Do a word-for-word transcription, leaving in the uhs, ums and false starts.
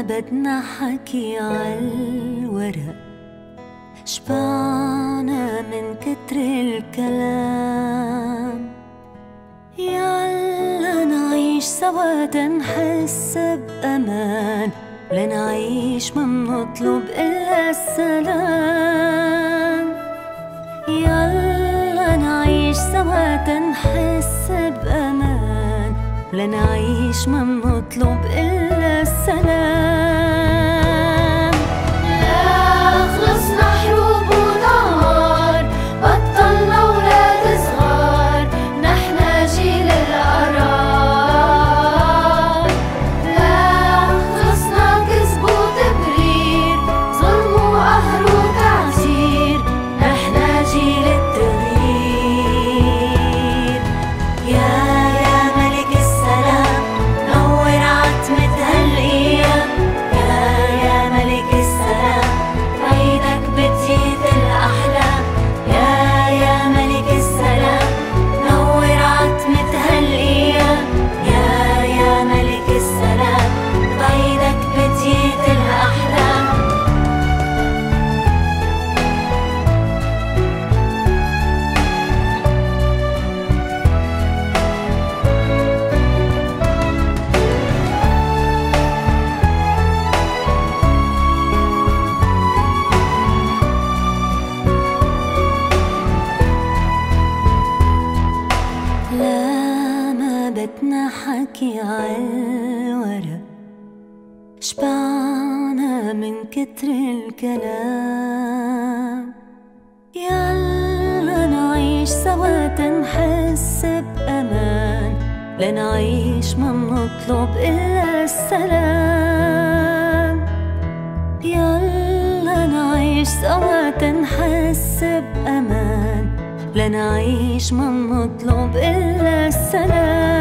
بدنا حكي عالورق، شبعنا من كتر الكلام. يلا نعيش سوا تنحس بأمان، لنعيش ما منطلب إلا السلام. يلا نعيش سوا تنحس بأمان، لنعيش ما منطلب إلا السلام. لا خلصنا حروب ونار، بطلنا ولاد صغار، نحنا جيل القرار. لا خلصنا كذب وتبرير، ظلم وقهر وتعذير، نحنا جيل التغيير. يا يا ملك السلام، نور عتمة هالأيام. يا يا ملك السلام، بعيدك بتزيد الأحلام. يا يا ملك السلام، نور عتمة هالأيام. يا يا ملك السلام، بعيدك بتزيد الأحلام. لا ما بدنا حكي عالورق، شبعنا من كتر الكلام. يلا نعيش سوا تنحس بأمان، لنعيش ما منطلب إلا السلام. يلا نعيش سوا تنحس بأمان، لنعيش ما منطلب إلا السلام.